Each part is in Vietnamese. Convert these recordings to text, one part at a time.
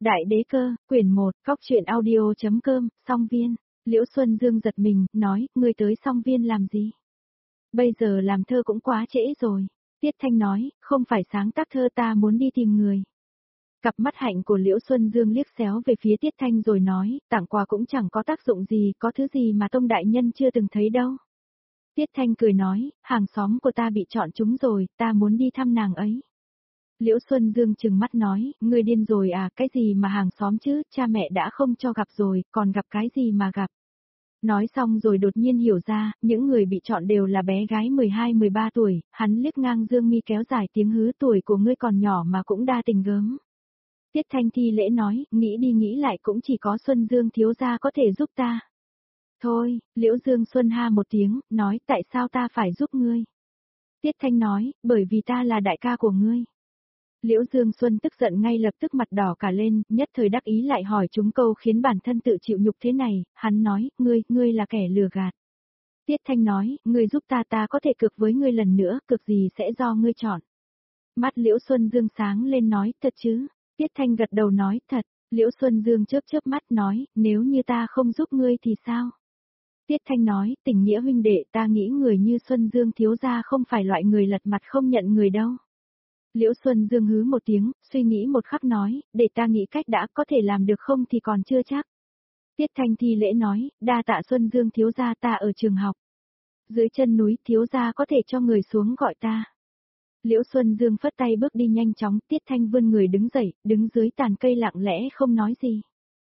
Đại đế cơ, quyển 1, Cóc truyện audio.com, Song Viên. Liễu Xuân Dương giật mình, nói, ngươi tới Song Viên làm gì? Bây giờ làm thơ cũng quá trễ rồi. Tiết Thanh nói, không phải sáng tác thơ, ta muốn đi tìm người. Cặp mắt hạnh của Liễu Xuân Dương liếc xéo về phía Tiết Thanh rồi nói, tặng quà cũng chẳng có tác dụng gì, có thứ gì mà Tông đại nhân chưa từng thấy đâu. Tiết Thanh cười nói, hàng xóm của ta bị chọn trúng rồi, ta muốn đi thăm nàng ấy. Liễu Xuân Dương trừng mắt nói, ngươi điên rồi à, cái gì mà hàng xóm chứ, cha mẹ đã không cho gặp rồi, còn gặp cái gì mà gặp. Nói xong rồi đột nhiên hiểu ra, những người bị chọn đều là bé gái 12-13 tuổi, hắn liếc ngang Dương Mi kéo dài tiếng hứ, tuổi của ngươi còn nhỏ mà cũng đa tình gớm. Tiết Thanh thi lễ nói, nghĩ đi nghĩ lại cũng chỉ có Xuân Dương thiếu gia có thể giúp ta. Thôi, Liễu Dương Xuân ha một tiếng, nói tại sao ta phải giúp ngươi. Tiết Thanh nói, bởi vì ta là đại ca của ngươi. Liễu Dương Xuân tức giận ngay lập tức mặt đỏ cả lên, nhất thời đắc ý lại hỏi chúng câu khiến bản thân tự chịu nhục thế này, hắn nói, ngươi là kẻ lừa gạt. Tiết Thanh nói, ngươi giúp ta có thể cược với ngươi lần nữa, cược gì sẽ do ngươi chọn. Mắt Liễu Xuân Dương sáng lên nói, thật chứ? Tiết Thanh gật đầu nói, thật. Liễu Xuân Dương chớp mắt nói, nếu như ta không giúp ngươi thì sao? Tiết Thanh nói, tình nghĩa huynh đệ, ta nghĩ người như Xuân Dương thiếu gia không phải loại người lật mặt không nhận người đâu. Liễu Xuân Dương hứ một tiếng, suy nghĩ một khắc nói, để ta nghĩ cách đã, có thể làm được không thì còn chưa chắc. Tiết Thanh thi lễ nói, đa tạ Xuân Dương thiếu gia, ta ở trường học. Dưới chân núi thiếu gia có thể cho người xuống gọi ta. Liễu Xuân Dương phất tay bước đi nhanh chóng, Tiết Thanh vươn người đứng dậy, đứng dưới tàn cây lặng lẽ không nói gì.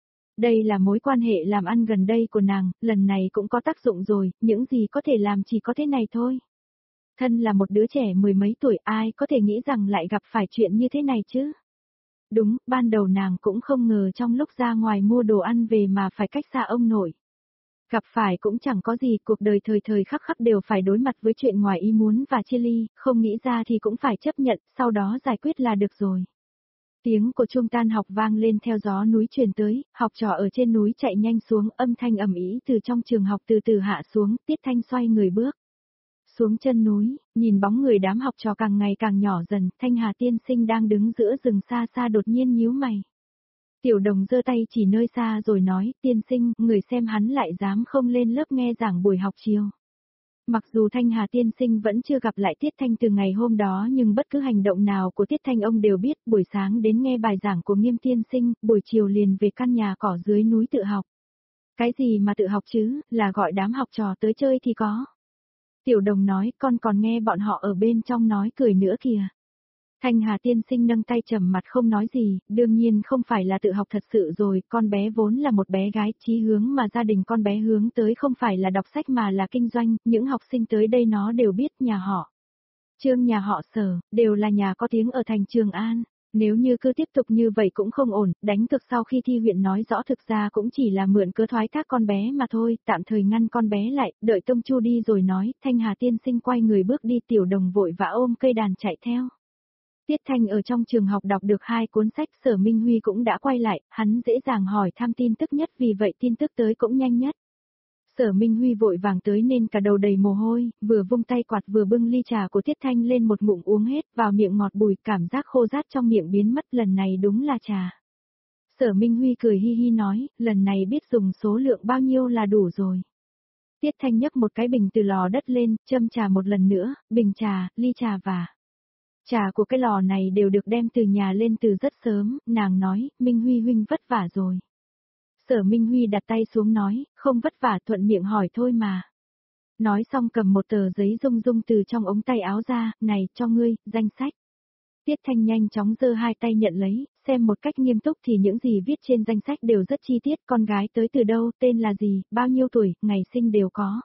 Đây là mối quan hệ làm ăn gần đây của nàng, lần này cũng có tác dụng rồi, những gì có thể làm chỉ có thế này thôi. Thân là một đứa trẻ mười mấy tuổi, ai có thể nghĩ rằng lại gặp phải chuyện như thế này chứ? Đúng, ban đầu nàng cũng không ngờ trong lúc ra ngoài mua đồ ăn về mà phải cách xa ông nội. Gặp phải cũng chẳng có gì, cuộc đời thời thời khắc khắc đều phải đối mặt với chuyện ngoài ý muốn và chia ly, không nghĩ ra thì cũng phải chấp nhận, sau đó giải quyết là được rồi. Tiếng của chuông tan học vang lên theo gió núi truyền tới, học trò ở trên núi chạy nhanh xuống, âm thanh ầm ĩ từ trong trường học từ từ hạ xuống, Tiết Thanh xoay người bước xuống chân núi, nhìn bóng người đám học trò càng ngày càng nhỏ dần, Thanh Hà tiên sinh đang đứng giữa rừng xa xa đột nhiên nhíu mày. Tiểu Đồng giơ tay chỉ nơi xa rồi nói, tiên sinh, người xem hắn lại dám không lên lớp nghe giảng buổi học chiều. Mặc dù Thanh Hà tiên sinh vẫn chưa gặp lại Tiết Thanh từ ngày hôm đó nhưng bất cứ hành động nào của Tiết Thanh ông đều biết, buổi sáng đến nghe bài giảng của Nghiêm tiên sinh, buổi chiều liền về căn nhà cỏ dưới núi tự học. Cái gì mà tự học chứ, là gọi đám học trò tới chơi thì có. Tiểu Đồng nói, con còn nghe bọn họ ở bên trong nói cười nữa kìa. Thanh Hà tiên sinh nâng tay trầm mặt không nói gì, đương nhiên không phải là tự học thật sự rồi, con bé vốn là một bé gái, chí hướng mà gia đình con bé hướng tới không phải là đọc sách mà là kinh doanh, những học sinh tới đây nó đều biết nhà họ Trương, nhà họ Sở, đều là nhà có tiếng ở thành Trường An. Nếu như cứ tiếp tục như vậy cũng không ổn, đánh cực sau khi thi huyện nói rõ thực ra cũng chỉ là mượn cớ thoái thác con bé mà thôi, tạm thời ngăn con bé lại, đợi Tông Chu đi rồi nói, Thanh Hà tiên sinh quay người bước đi, Tiểu Đồng vội vã ôm cây đàn chạy theo. Tiết Thanh ở trong trường học đọc được 2 cuốn sách, Sở Minh Huy cũng đã quay lại, hắn dễ dàng hỏi thăm tin tức nhất vì vậy tin tức tới cũng nhanh nhất. Sở Minh Huy vội vàng tới nên cả đầu đầy mồ hôi, vừa vung tay quạt vừa bưng ly trà của Tiết Thanh lên một ngụm uống hết, vào miệng ngọt bùi, cảm giác khô rát trong miệng biến mất, lần này đúng là trà. Sở Minh Huy cười hi hi nói, lần này biết dùng số lượng bao nhiêu là đủ rồi. Tiết Thanh nhấc một cái bình từ lò đất lên, châm trà một lần nữa, bình trà, ly trà và trà của cái lò này đều được đem từ nhà lên từ rất sớm, nàng nói, Minh Huy huynh vất vả rồi. Sở Minh Huy đặt tay xuống nói, không vất vả, thuận miệng hỏi thôi mà. Nói xong cầm một tờ giấy rung rung từ trong ống tay áo ra, này, cho ngươi, danh sách. Tiết Thanh nhanh chóng giơ 2 tay nhận lấy, xem một cách nghiêm túc thì những gì viết trên danh sách đều rất chi tiết, con gái tới từ đâu, tên là gì, bao nhiêu tuổi, ngày sinh đều có.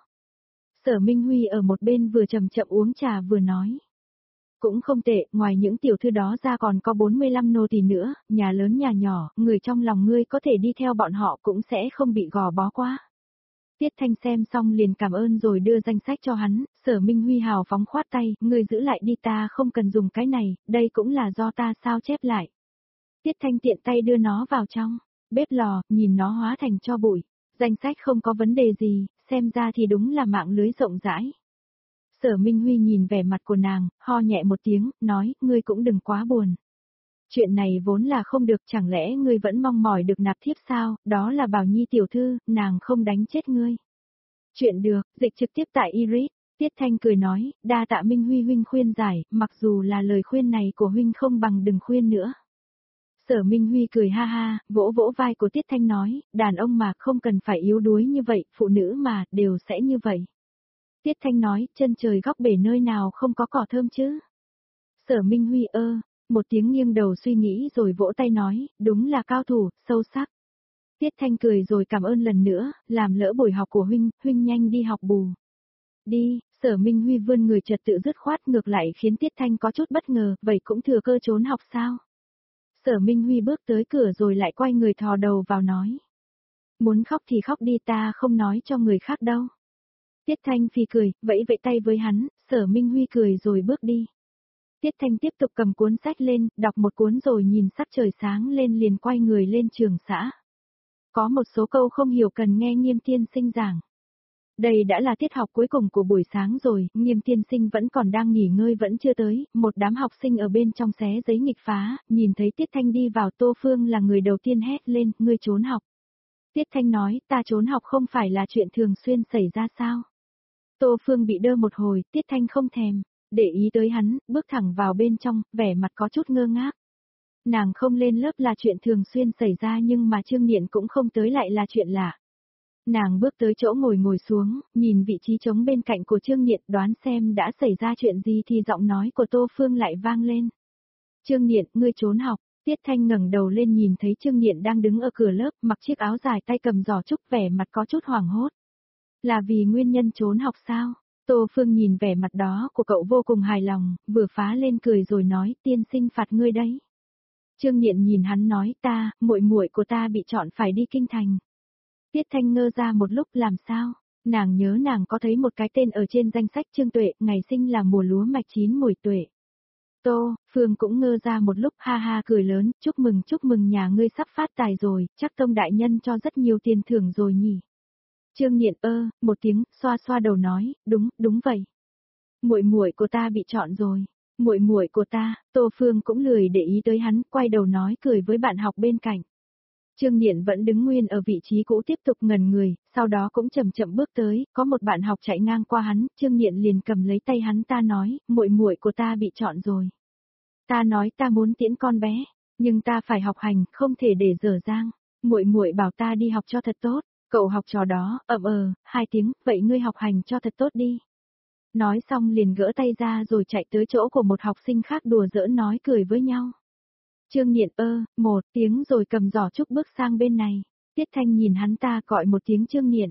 Sở Minh Huy ở một bên vừa chậm chậm uống trà vừa nói. Cũng không tệ, ngoài những tiểu thư đó ra còn có 45 nô tỳ nữa, nhà lớn nhà nhỏ, người trong lòng ngươi có thể đi theo bọn họ cũng sẽ không bị gò bó quá. Tiết Thanh xem xong liền cảm ơn rồi đưa danh sách cho hắn, Sở Minh Huy hào phóng khoát tay, ngươi giữ lại đi, ta không cần dùng cái này, đây cũng là do ta sao chép lại. Tiết Thanh tiện tay đưa nó vào trong bếp lò, nhìn nó hóa thành tro bụi. Danh sách không có vấn đề gì, xem ra thì đúng là mạng lưới rộng rãi. Sở Minh Huy nhìn vẻ mặt của nàng, ho nhẹ một tiếng, nói, ngươi cũng đừng quá buồn. Chuyện này vốn là không được, chẳng lẽ ngươi vẫn mong mỏi được nạp thiếp sao, đó là Bảo Nhi tiểu thư, nàng không đánh chết ngươi. Chuyện được, dịch trực tiếp tại Iris. Tiết Thanh cười nói, đa tạ Minh Huy huynh khuyên giải, mặc dù là lời khuyên này của huynh không bằng đừng khuyên nữa. Sở Minh Huy cười ha ha, vỗ vỗ vai của Tiết Thanh nói, đàn ông mà không cần phải yếu đuối như vậy, phụ nữ mà, đều sẽ như vậy. Tiết Thanh nói, chân trời góc bể nơi nào không có cỏ thơm chứ. Sở Minh Huy một tiếng nghiêng đầu suy nghĩ rồi vỗ tay nói, đúng là cao thủ, sâu sắc. Tiết Thanh cười rồi cảm ơn lần nữa, làm lỡ buổi học của huynh nhanh đi học bù. Đi, Sở Minh Huy vươn người trật tự dứt khoát ngược lại khiến Tiết Thanh có chút bất ngờ, vậy cũng thừa cơ trốn học sao? Sở Minh Huy bước tới cửa rồi lại quay người thò đầu vào nói. Muốn khóc thì khóc đi, ta không nói cho người khác đâu. Tiết Thanh phì cười, vẫy vẫy tay với hắn, Sở Minh Huy cười rồi bước đi. Tiết Thanh tiếp tục cầm cuốn sách lên, đọc một cuốn rồi nhìn sắc trời sáng lên liền quay người lên trường xã. Có một số câu không hiểu cần nghe Nghiêm tiên sinh giảng. Đây đã là tiết học cuối cùng của buổi sáng rồi, Nghiêm tiên sinh vẫn còn đang nghỉ ngơi vẫn chưa tới, một đám học sinh ở bên trong xé giấy nghịch phá, nhìn thấy Tiết Thanh đi vào Tô Phương là người đầu tiên hét lên, ngươi trốn học. Tiết Thanh nói, ta trốn học không phải là chuyện thường xuyên xảy ra sao? Tô Phương bị đơ một hồi, Tiết Thanh không thèm, để ý tới hắn, bước thẳng vào bên trong, vẻ mặt có chút ngơ ngác. Nàng không lên lớp là chuyện thường xuyên xảy ra nhưng mà Trương Niệm cũng không tới lại là chuyện lạ. Nàng bước tới chỗ ngồi xuống, nhìn vị trí trống bên cạnh của Trương Niệm đoán xem đã xảy ra chuyện gì thì giọng nói của Tô Phương lại vang lên. Trương Niệm, ngươi trốn học. Tiết Thanh ngẩng đầu lên nhìn thấy Trương Niệm đang đứng ở cửa lớp, mặc chiếc áo dài tay cầm giỏ trúc vẻ mặt có chút hoảng hốt. Là vì nguyên nhân trốn học sao? Tô Phương nhìn vẻ mặt đó của cậu vô cùng hài lòng, vừa phá lên cười rồi nói, tiên sinh phạt ngươi đấy. Trương Niệm nhìn hắn nói, muội muội của ta bị chọn phải đi kinh thành. Tiết Thanh ngơ ra một lúc, làm sao? Nàng nhớ nàng có thấy một cái tên ở trên danh sách Trương Tuệ, ngày sinh là mùa lúa mạch chín mùi tuệ. Tô, Phương cũng ngơ ra một lúc, ha ha cười lớn, chúc mừng nhà ngươi sắp phát tài rồi, chắc Tông đại nhân cho rất nhiều tiền thưởng rồi nhỉ. Trương Niệm một tiếng, xoa xoa đầu nói, đúng vậy. Muội muội của ta bị chọn rồi. Muội muội của ta, Tô Phương cũng lười để ý tới hắn, quay đầu nói cười với bạn học bên cạnh. Trương Niệm vẫn đứng nguyên ở vị trí cũ tiếp tục ngẩn người, sau đó cũng chậm chậm bước tới, có một bạn học chạy ngang qua hắn, Trương Niệm liền cầm lấy tay hắn ta nói, muội muội của ta bị chọn rồi. Ta nói ta muốn tiễn con bé, nhưng ta phải học hành, không thể để dở dang. Muội muội bảo ta đi học cho thật tốt, cậu học trò đó, hai tiếng, vậy ngươi học hành cho thật tốt đi. Nói xong liền gỡ tay ra rồi chạy tới chỗ của một học sinh khác đùa giỡn nói cười với nhau. Trương Niệm một tiếng rồi cầm giỏ trúc bước sang bên này. Tiết Thanh nhìn hắn ta gọi một tiếng Trương Niệm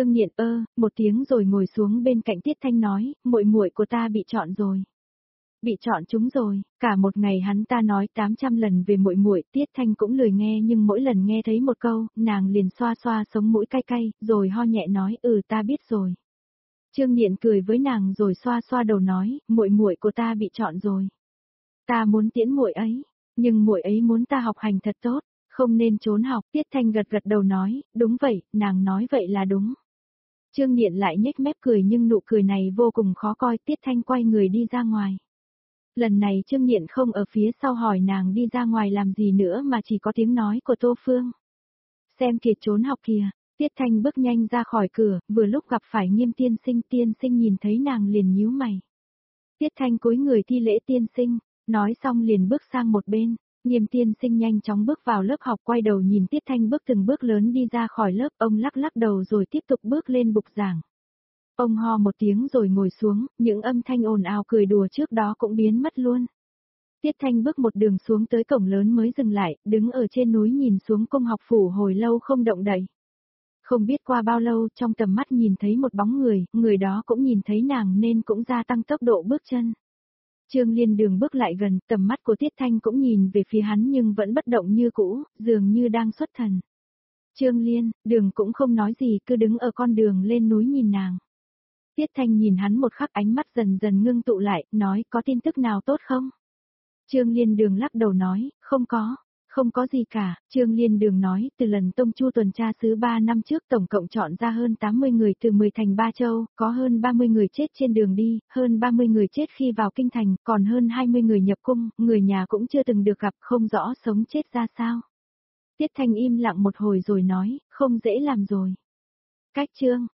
một tiếng rồi ngồi xuống bên cạnh Tiết Thanh nói, muội muội của ta bị chọn rồi. Bị chọn chúng rồi, cả một ngày hắn ta nói 800 lần về muội muội, Tiết Thanh cũng lười nghe nhưng mỗi lần nghe thấy một câu, nàng liền xoa xoa sống mũi cay cay, rồi ho nhẹ nói, ta biết rồi. Trương Niệm cười với nàng rồi xoa xoa đầu nói, muội muội của ta bị chọn rồi. Ta muốn tiễn muội ấy, nhưng muội ấy muốn ta học hành thật tốt, không nên trốn học. Tiết Thanh gật gật đầu nói, đúng vậy, nàng nói vậy là đúng. Trương Niệm lại nhếch mép cười nhưng nụ cười này vô cùng khó coi. Tiết Thanh quay người đi ra ngoài. Lần này Trương Niệm không ở phía sau hỏi nàng đi ra ngoài làm gì nữa mà chỉ có tiếng nói của Tô Phương. Xem kìa trốn học kìa. Tiết Thanh bước nhanh ra khỏi cửa, vừa lúc gặp phải Nghiêm tiên sinh nhìn thấy nàng liền nhíu mày. Tiết Thanh cúi người thi lễ tiên sinh, nói xong liền bước sang một bên. Nghiêm tiên sinh nhanh chóng bước vào lớp học, quay đầu nhìn Tiết Thanh bước từng bước lớn đi ra khỏi lớp, ông lắc lắc đầu rồi tiếp tục bước lên bục giảng. Ông ho một tiếng rồi ngồi xuống, những âm thanh ồn ào cười đùa trước đó cũng biến mất luôn. Tiết Thanh bước một đường xuống tới cổng lớn mới dừng lại, đứng ở trên núi nhìn xuống cung học phủ hồi lâu không động đậy. Không biết qua bao lâu trong tầm mắt nhìn thấy một bóng người đó cũng nhìn thấy nàng nên cũng gia tăng tốc độ bước chân. Trương Liên Đường bước lại gần, tầm mắt của Tiết Thanh cũng nhìn về phía hắn nhưng vẫn bất động như cũ, dường như đang xuất thần. Trương Liên, Đường cũng không nói gì, cứ đứng ở con đường lên núi nhìn nàng. Tiết Thanh nhìn hắn một khắc, ánh mắt dần dần ngưng tụ lại, nói có tin tức nào tốt không? Trương Liên Đường lắc đầu nói, không có, Không có gì cả, Trương Liên Đường nói, từ lần Tông Chu tuần tra xứ 3 năm trước tổng cộng chọn ra hơn 80 người từ 10 thành 3 châu, có hơn 30 người chết trên đường đi, hơn 30 người chết khi vào kinh thành, còn hơn 20 người nhập cung, người nhà cũng chưa từng được gặp, không rõ sống chết ra sao. Tiết Thanh im lặng một hồi rồi nói, không dễ làm rồi. Cách Trương